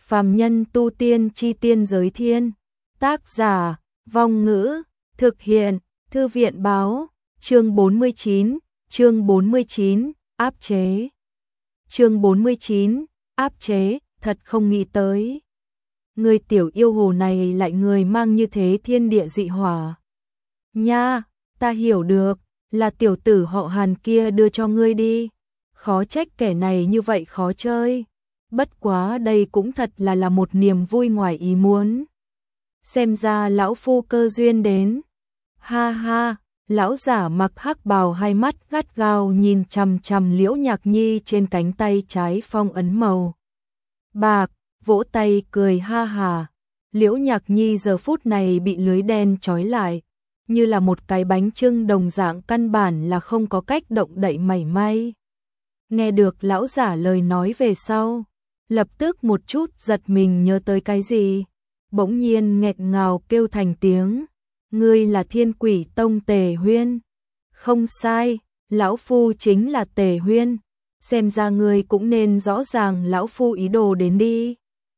Phàm nhân tu tiên chi tiên giới thiên. Tác giả, Vong Ngữ, thực hiện, Thư viện báo, chương 49, áp chế. Chương 49, áp chế, thật không nghĩ tới. Người tiểu yêu hồ này lại người mang như thế thiên địa dị hỏa. Nha, ta hiểu được, là tiểu tử họ Hàn kia đưa cho ngươi đi. Khó trách kẻ này như vậy khó chơi. Bất quá đây cũng thật là một niềm vui ngoài ý muốn. Xem ra lão phu cơ duyên đến. Ha ha, lão giả mặc hắc bào hai mắt gắt gao nhìn chằm chằm Liễu Nhạc Nhi trên cánh tay trái phong ấn màu bạc, vỗ tay cười ha hà. Liễu Nhạc Nhi giờ phút này bị lưới đen trói lại, như là một cái bánh chưng đồng dạng, căn bản là không có cách động đậy mảy may. Nghe được lão giả lời nói về sau, lập tức một chút giật mình nhớ tới cái gì, bỗng nhiên nghẹt ngào kêu thành tiếng, ngươi là Thiên Quỷ Tông Tề Huyên. Không sai, lão phu chính là Tề Huyên, xem ra ngươi cũng nên rõ ràng lão phu ý đồ đến đi.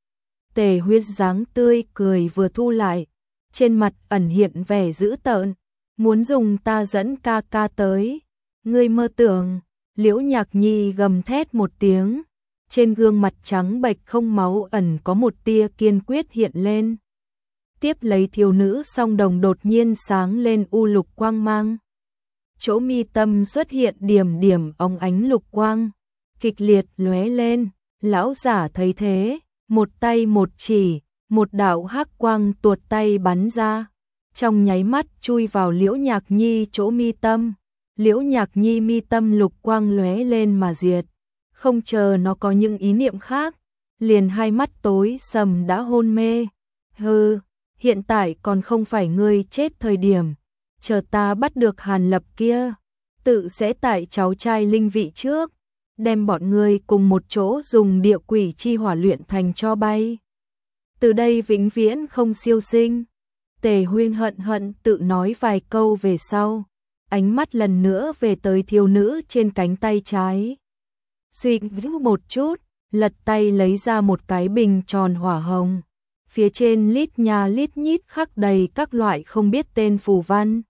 Tề Huyên dáng tươi cười vừa thu lại, trên mặt ẩn hiện vẻ dữ tợn, muốn dùng ta dẫn ca ca tới, ngươi mơ tưởng. Liễu Nhạc Nhi gầm thét một tiếng, trên gương mặt trắng bệch không máu ẩn có một tia kiên quyết hiện lên. Tiếp lấy thiếu nữ song đồng đột nhiên sáng lên u lục quang mang. Chỗ mi tâm xuất hiện điểm điểm óng ánh lục quang, kịch liệt lóe lên. Lão giả thấy thế, một tay một chỉ, một đạo hắc quang tuột tay bắn ra, trong nháy mắt chui vào Liễu Nhạc Nhi chỗ mi tâm. Liễu Nhạc Nhi mi tâm lục quang lóe lên mà diệt, không chờ nó có những ý niệm khác, liền hai mắt tối sầm đã hôn mê. Hừ, hiện tại còn không phải ngươi chết thời điểm, chờ ta bắt được Hàn Lập kia, tự sẽ tại cháu trai linh vị trước, đem bọn ngươi cùng một chỗ dùng địa quỷ chi hỏa luyện thành tro bay. Từ đây vĩnh viễn không siêu sinh. Tề Huyên hận hận tự nói vài câu về sau, ánh mắt lần nữa về tới thiếu nữ trên cánh tay trái. Suy nghĩ một chút, lật tay lấy ra một cái bình tròn hỏa hồng. Phía trên lít nha lít nhít khắc đầy các loại không biết tên phù văn.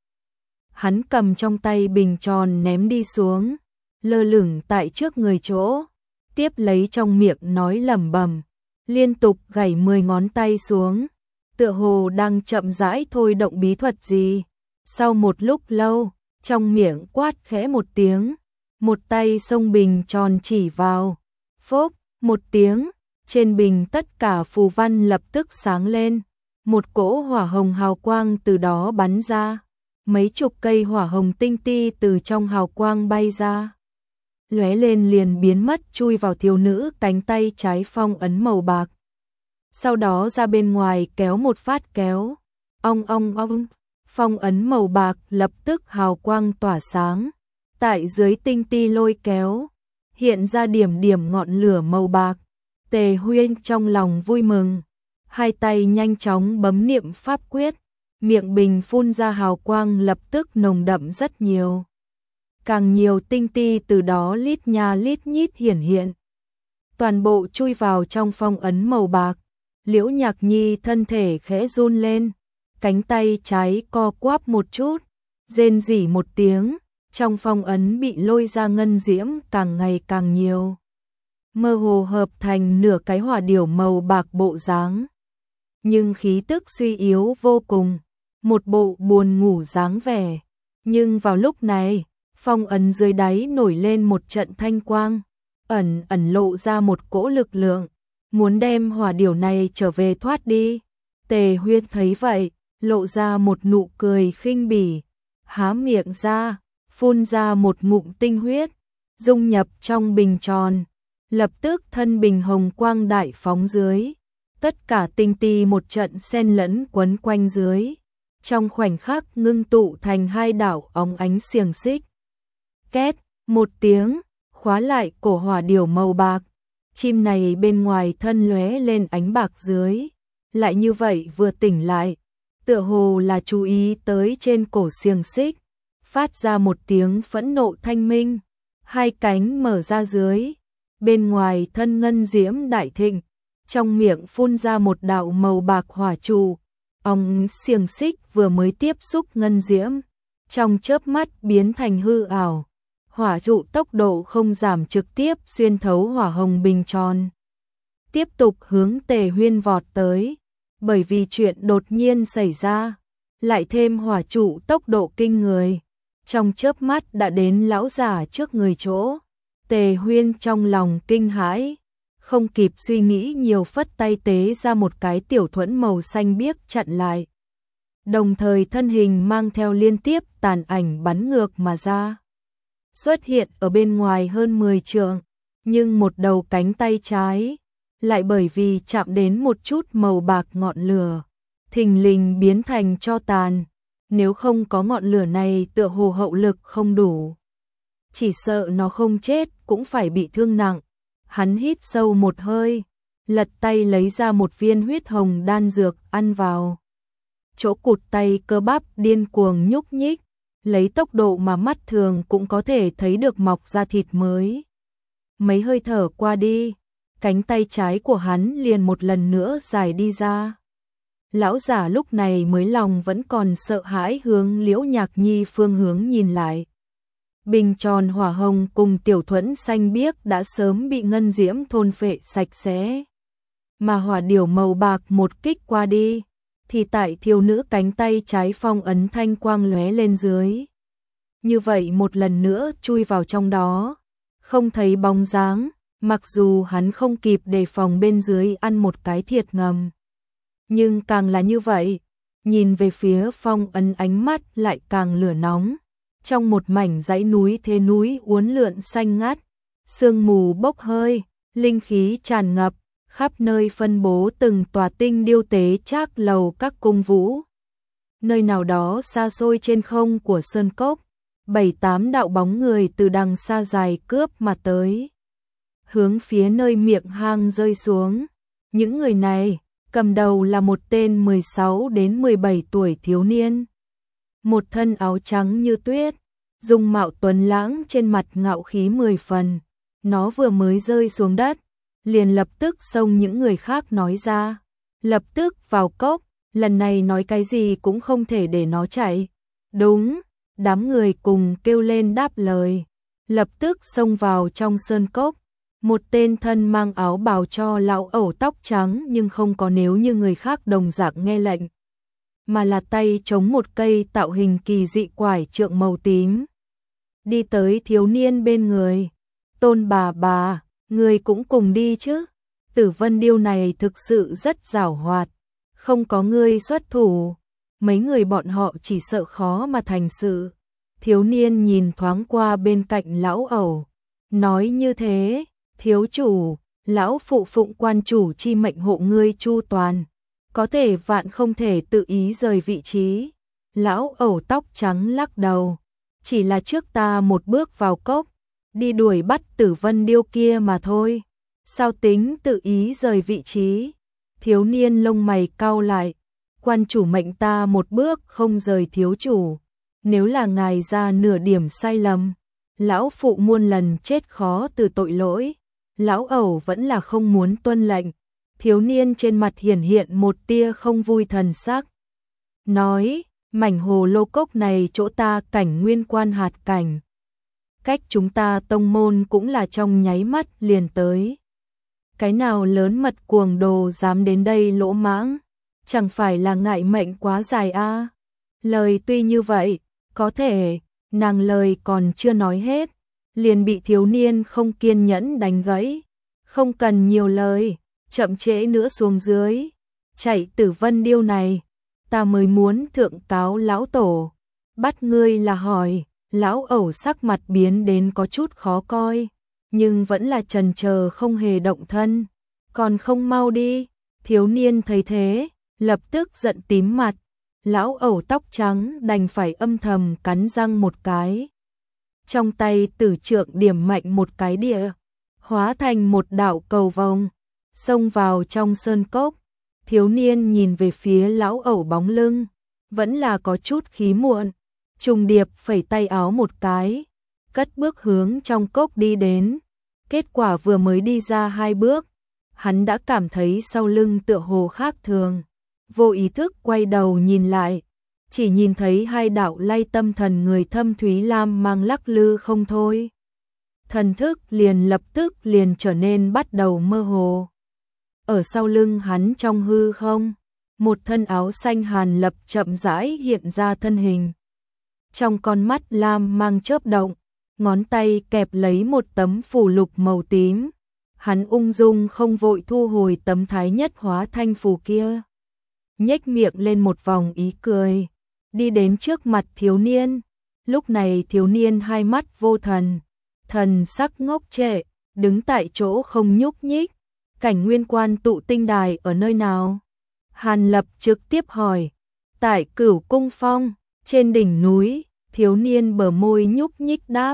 Hắn cầm trong tay bình tròn ném đi xuống, lơ lửng tại trước người chỗ. Tiếp lấy trong miệng nói lẩm bẩm, liên tục gảy 10 ngón tay xuống, tựa hồ đang chậm rãi thôi động bí thuật gì. Sau một lúc lâu, trong miệng quát khẽ một tiếng, một tay xông bình tròn chỉ vào, phốp, một tiếng, trên bình tất cả phù văn lập tức sáng lên, một cỗ hỏa hồng hào quang từ đó bắn ra, mấy chục cây hỏa hồng tinh ti từ trong hào quang bay ra, lóe lên liền biến mất chui vào thiếu nữ cánh tay trái phong ấn màu bạc. Sau đó ra bên ngoài kéo một phát kéo, ong ong ong. Phong ấn màu bạc lập tức hào quang tỏa sáng, tại dưới tinh ti lôi kéo, hiện ra điểm điểm ngọn lửa màu bạc. Tề Huyên trong lòng vui mừng, hai tay nhanh chóng bấm niệm pháp quyết, miệng bình phun ra hào quang lập tức nồng đậm rất nhiều. Càng nhiều tinh ti từ đó lít nha lít nhít hiển hiện, toàn bộ chui vào trong phong ấn màu bạc. Liễu Nhạc Nhi thân thể khẽ run lên, cánh tay trái co quắp một chút, rên rỉ một tiếng, trong phong ấn bị lôi ra ngân diễm càng ngày càng nhiều, mơ hồ hợp thành nửa cái hỏa điểu màu bạc bộ dáng, nhưng khí tức suy yếu vô cùng, một bộ buồn ngủ dáng vẻ. Nhưng vào lúc này, phong ấn dưới đáy nổi lên một trận thanh quang, ẩn ẩn lộ ra một cỗ lực lượng, muốn đem hỏa điểu này trở về thoát đi. Tề Huyên thấy vậy, lộ ra một nụ cười khinh bỉ, há miệng ra, phun ra một ngụm tinh huyết, dung nhập trong bình tròn, lập tức thân bình hồng quang đại phóng dưới, tất cả tinh ti một trận xen lẫn quấn quanh dưới, trong khoảnh khắc ngưng tụ thành hai đạo óng ánh xiềng xích. Két, một tiếng, khóa lại cổ hỏa điểu màu bạc, chim này bên ngoài thân lóe lên ánh bạc dưới, lại như vậy vừa tỉnh lại, tựa hồ là chú ý tới trên cổ xiềng xích, phát ra một tiếng phẫn nộ thanh minh, hai cánh mở ra dưới, bên ngoài thân ngân diễm đại thịnh, trong miệng phun ra một đạo màu bạc hỏa trụ, ong xiềng xích vừa mới tiếp xúc ngân diễm, trong chớp mắt biến thành hư ảo. Hỏa trụ tốc độ không giảm trực tiếp xuyên thấu hỏa hồng bình tròn, tiếp tục hướng Tề Huyên vọt tới. Bởi vì chuyện đột nhiên xảy ra, lại thêm hỏa trụ tốc độ kinh người, trong chớp mắt đã đến lão giả trước người chỗ. Tề Huyên trong lòng kinh hãi, không kịp suy nghĩ nhiều phất tay tế ra một cái tiểu thuẫn màu xanh biếc chặn lại. Đồng thời thân hình mang theo liên tiếp tàn ảnh bắn ngược mà ra. Xuất hiện ở bên ngoài hơn 10 trượng, nhưng một đầu cánh tay trái lại bởi vì chạm đến một chút màu bạc ngọn lửa, thình lình biến thành tro tàn. Nếu không có ngọn lửa này tựa hồ hậu lực không đủ, chỉ sợ nó không chết cũng phải bị thương nặng. Hắn hít sâu một hơi, lật tay lấy ra một viên huyết hồng đan dược ăn vào. Chỗ cụt tay cơ bắp điên cuồng nhúc nhích, lấy tốc độ mà mắt thường cũng có thể thấy được mọc ra thịt mới. Mấy hơi thở qua đi, cánh tay trái của hắn liền một lần nữa dài đi ra. Lão giả lúc này mới lòng vẫn còn sợ hãi hướng Liễu Nhạc Nhi phương hướng nhìn lại. Bình tròn hỏa hồng cùng tiểu thuẫn xanh biếc đã sớm bị ngân diễm thôn phệ sạch sẽ. Mà hỏa điểu màu bạc một kích qua đi, thì tại thiếu nữ cánh tay trái phong ấn thanh quang lóe lên dưới. Như vậy một lần nữa chui vào trong đó, không thấy bóng dáng, mặc dù hắn không kịp đề phòng bên dưới ăn một cái thiệt ngầm. Nhưng càng là như vậy, nhìn về phía phong ấn ánh mắt lại càng lửa nóng. Trong một mảnh dãy núi thế núi uốn lượn xanh ngắt, sương mù bốc hơi, linh khí tràn ngập, khắp nơi phân bố từng tòa tinh điêu tế trác lầu các cung vũ. Nơi nào đó xa xôi trên không của sơn cốc, 7-8 đạo bóng người từ đằng xa dài cướp mà tới, hướng phía nơi miệng hang rơi xuống. Những người này, cầm đầu là một tên 16 đến 17 tuổi thiếu niên. Một thân áo trắng như tuyết, dung mạo tuấn lãng, trên mặt ngạo khí 10 phần. Nó vừa mới rơi xuống đất, liền lập tức xông những người khác nói ra. Lập tức vào cốc, lần này nói cái gì cũng không thể để nó chạy. Đúng, đám người cùng kêu lên đáp lời. Lập tức xông vào trong sơn cốc. Một tên thân mang áo bào cho lão ẩu tóc trắng nhưng không có nếu như người khác đồng dạng nghe lệnh, mà là tay chống một cây tạo hình kỳ dị quải trượng màu tím. Đi tới thiếu niên bên người. Tôn bà, người cũng cùng đi chứ? Tử Vân Điêu này thực sự rất giảo hoạt, không có ngươi xuất thủ, mấy người bọn họ chỉ sợ khó mà thành sự. Thiếu niên nhìn thoáng qua bên cạnh lão ẩu, nói như thế, thiếu chủ, lão phụ phụng quan chủ chi mệnh hộ ngươi chu toàn, có thể vạn không thể tự ý rời vị trí. Lão ẩu tóc trắng lắc đầu, chỉ là trước ta một bước vào cốc, đi đuổi bắt Tử Vân Điêu kia mà thôi, sao tính tự ý rời vị trí? Thiếu niên lông mày cau lại, quan chủ mệnh ta một bước không rời thiếu chủ, nếu là ngài ra nửa điểm sai lầm, lão phụ muôn lần chết khó từ tội lỗi. Lão ẩu vẫn là không muốn tuân lệnh. Thiếu niên trên mặt hiển hiện một tia không vui thần sắc, nói, mảnh hồ lô cốc này chỗ ta cảnh nguyên quan hạt cảnh, cách chúng ta tông môn cũng là trong nháy mắt liền tới. Cái nào lớn mật cuồng đồ dám đến đây lỗ mãng, chẳng phải là ngại mệnh quá dài a? Lời tuy như vậy, có thể, nàng lời còn chưa nói hết, liền bị thiếu niên không kiên nhẫn đánh gãy. Không cần nhiều lời, chậm trễ nữa xuống dưới, chạy Tử Vân Điêu này, ta mới muốn thượng cáo lão tổ. Bắt ngươi là hỏi, lão ẩu sắc mặt biến đến có chút khó coi, nhưng vẫn là chần chờ không hề động thân. Còn không mau đi? Thiếu niên thấy thế, lập tức giận tím mặt. Lão ẩu tóc trắng đành phải âm thầm cắn răng một cái. Trong tay tử trượng điểm mạnh một cái địa, hóa thành một đạo cầu vồng, xông vào trong sơn cốc. Thiếu niên nhìn về phía lão ẩu bóng lưng, vẫn là có chút khí muộn, trùng điệp phẩy tay áo một cái, cất bước hướng trong cốc đi đến. Kết quả vừa mới đi ra 2 bước, hắn đã cảm thấy sau lưng tựa hồ khác thường, vô ý thức quay đầu nhìn lại, chỉ nhìn thấy hai đạo lay tâm thần người thâm thúy lam mang lắc lư không thôi. Thần thức liền lập tức liền trở nên bắt đầu mơ hồ. Ở sau lưng hắn trong hư không, một thân áo xanh Hàn Lập chậm rãi hiện ra thân hình. Trong con mắt lam mang chớp động, ngón tay kẹp lấy một tấm phù lục màu tím. Hắn ung dung không vội thu hồi tấm thái nhất hóa thanh phù kia. Nhếch miệng lên một vòng ý cười, đi đến trước mặt thiếu niên. Lúc này thiếu niên hai mắt vô thần, thần sắc ngốc trệ, đứng tại chỗ không nhúc nhích. Cảnh Nguyên Quan tụ tinh đài ở nơi nào? Hàn Lập trực tiếp hỏi. Tại Cửu Cung Phong, trên đỉnh núi. Thiếu niên bờ môi nhúc nhích đáp.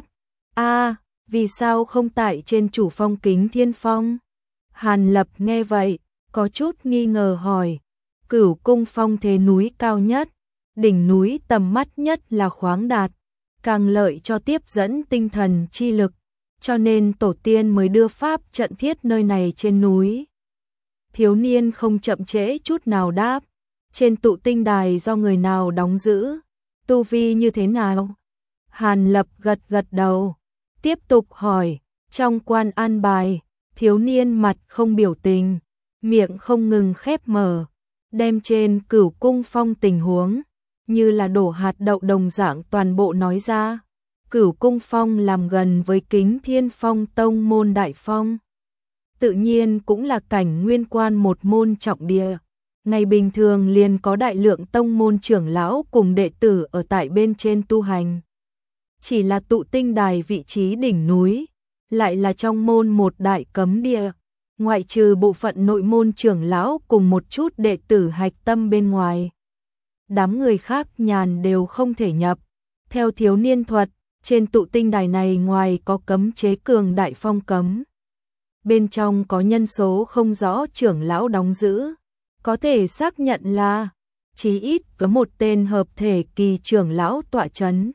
Vì sao không tại trên chủ phong Kính Thiên Phong? Hàn Lập nghe vậy, có chút nghi ngờ hỏi. Cửu Cung Phong thế núi cao nhất, đỉnh núi tầm mắt nhất là khoáng đạt, càng lợi cho tiếp dẫn tinh thần chi lực, cho nên tổ tiên mới đưa pháp trận thiết nơi này trên núi. Thiếu niên không chậm trễ chút nào đáp. Trên tụ tinh đài do người nào đóng giữ? Tu vi như thế nào? Hàn Lập gật gật đầu, tiếp tục hỏi. Trong quan an bài, thiếu niên mặt không biểu tình, miệng không ngừng khép mở, đem trên Cửu Cung Phong tình huống, như là đổ hạt đậu đồng dạng toàn bộ nói ra. Cửu Cung Phong làm gần với Kính Thiên Phong tông môn đại phong, tự nhiên cũng là Cảnh Nguyên Quan một môn trọng địa. Ngày bình thường liền có đại lượng tông môn trưởng lão cùng đệ tử ở tại bên trên tu hành. Chỉ là tụ tinh đài vị trí đỉnh núi, lại là trong môn một đại cấm địa, ngoại trừ bộ phận nội môn trưởng lão cùng một chút đệ tử hạch tâm bên ngoài. Đám người khác nhàn đều không thể nhập. Theo thiếu niên thuật, trên tụ tinh đài này ngoài có cấm chế cường đại phong cấm, bên trong có nhân số không rõ trưởng lão đóng giữ, có thể xác nhận là chí ít có một tên hợp thể kỳ trưởng lão tọa chấn.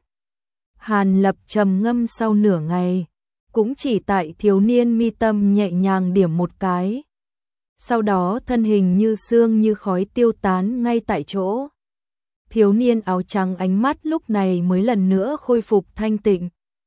Hàn Lập trầm ngâm sau nửa ngày, cũng chỉ tại thiếu niên mi tâm nhẹ nhàng điểm một cái. Sau đó thân hình như sương như khói tiêu tán ngay tại chỗ. Thiếu niên áo trắng ánh mắt lúc này mới lần nữa khôi phục thanh tịnh.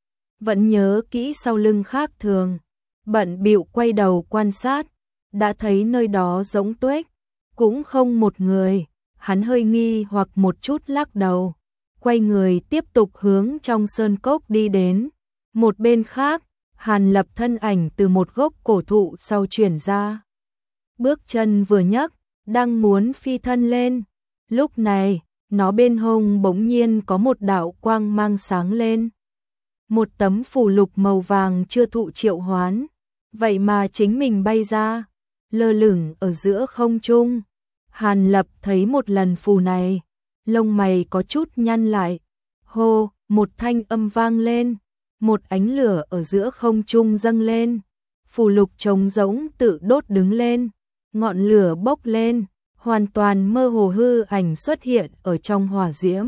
Vẫn nhớ kỹ sau lưng khác thường, bận bịu quay đầu quan sát, đã thấy nơi đó rỗng tuếch, cũng không một người. Hắn hơi nghi hoặc một chút lắc đầu, quay người tiếp tục hướng trong sơn cốc đi đến. Một bên khác, Hàn Lập thân ảnh từ một gốc cổ thụ sau chuyển ra. Bước chân vừa nhấc, đang muốn phi thân lên. Lúc này, nó bên hông bỗng nhiên có một đạo quang mang sáng lên. Một tấm phù lục màu vàng chưa thụ triệu hoán, vậy mà chính mình bay ra, lơ lửng ở giữa không trung. Hàn Lập thấy một lần phù này, lông mày có chút nhăn lại. Hô, một thanh âm vang lên, một ánh lửa ở giữa không trung dâng lên. Phù lục trống rỗng tự đốt đứng lên, ngọn lửa bốc lên, hoàn toàn mơ hồ hư ảnh xuất hiện ở trong hỏa diễm.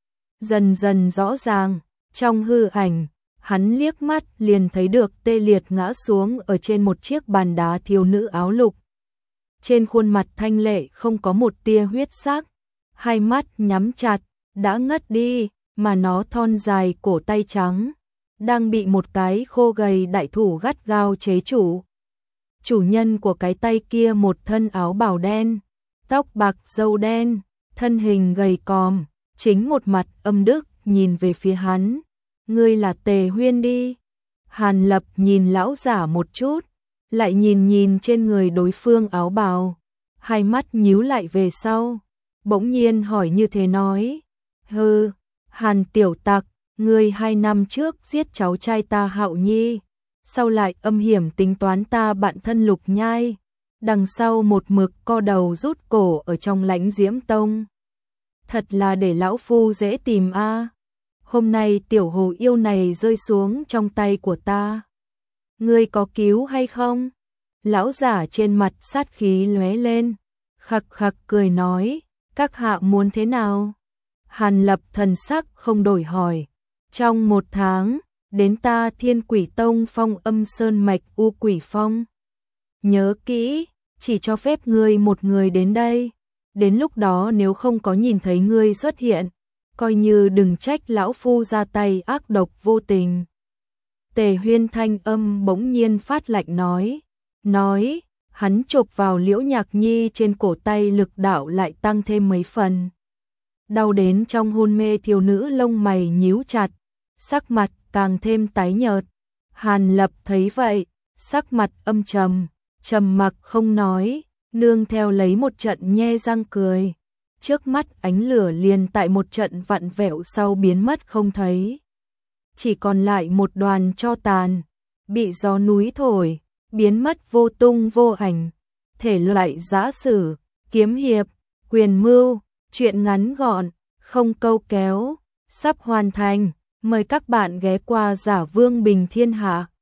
Dần dần rõ ràng, trong hư ảnh, hắn liếc mắt liền thấy được tê liệt ngã xuống ở trên một chiếc bàn đá thiếu nữ áo lục. Trên khuôn mặt thanh lệ không có một tia huyết sắc, hai mắt nhắm chặt, đã ngất đi, mà nó thon dài cổ tay trắng, đang bị một cái khô gầy đại thủ gắt gao chế chủ. Chủ nhân của cái tay kia một thân áo bào đen, tóc bạc râu đen, thân hình gầy còm, chính một mặt âm đức nhìn về phía hắn. Ngươi là Tề Huyên đi. Hàn Lập nhìn lão giả một chút, lại nhìn nhìn trên người đối phương áo bào, hai mắt nhíu lại về sau, bỗng nhiên hỏi như thế nói. Hừ, Hàn tiểu tặc, ngươi 2 năm trước giết cháu trai ta Hạo Nhi, sau lại âm hiểm tính toán ta bạn thân Lục Nhai, đằng sau một mực co đầu rút cổ ở trong Lãnh Diễm Tông. Thật là để lão phu dễ tìm a. Hôm nay tiểu hồ yêu này rơi xuống trong tay của ta, ngươi có cứu hay không? Lão giả trên mặt sát khí lóe lên, khặc khặc cười nói, các hạ muốn thế nào? Hàn Lập thần sắc không đổi hỏi, trong 1 tháng, đến ta Thiên Quỷ Tông Phong Âm Sơn Mạch U Quỷ Phong. Nhớ kỹ, chỉ cho phép ngươi một người đến đây. Đến lúc đó nếu không có nhìn thấy ngươi xuất hiện, coi như đừng trách lão phu ra tay ác độc vô tình. Tề Huyên thanh âm bỗng nhiên phát lạnh nói, hắn chộp vào Liễu Nhạc Nhi trên cổ tay, lực đạo lại tăng thêm mấy phần. Đau đến trong hôn mê thiếu nữ lông mày nhíu chặt, sắc mặt càng thêm tái nhợt. Hàn Lập thấy vậy, sắc mặt âm trầm, trầm mặc không nói, nương theo lấy một trận nhe răng cười. Trước mắt ánh lửa liền tại một trận vặn vẹo sau biến mất không thấy. Chỉ còn lại một đoàn tro tàn, bị gió núi thổi, biến mất vô tung vô ảnh. Thể loại giã sử, kiếm hiệp, quyền mưu, truyện ngắn gọn, không câu kéo, sắp hoàn thành. Mời các bạn ghé qua Giả Vương Bình Thiên Hạ.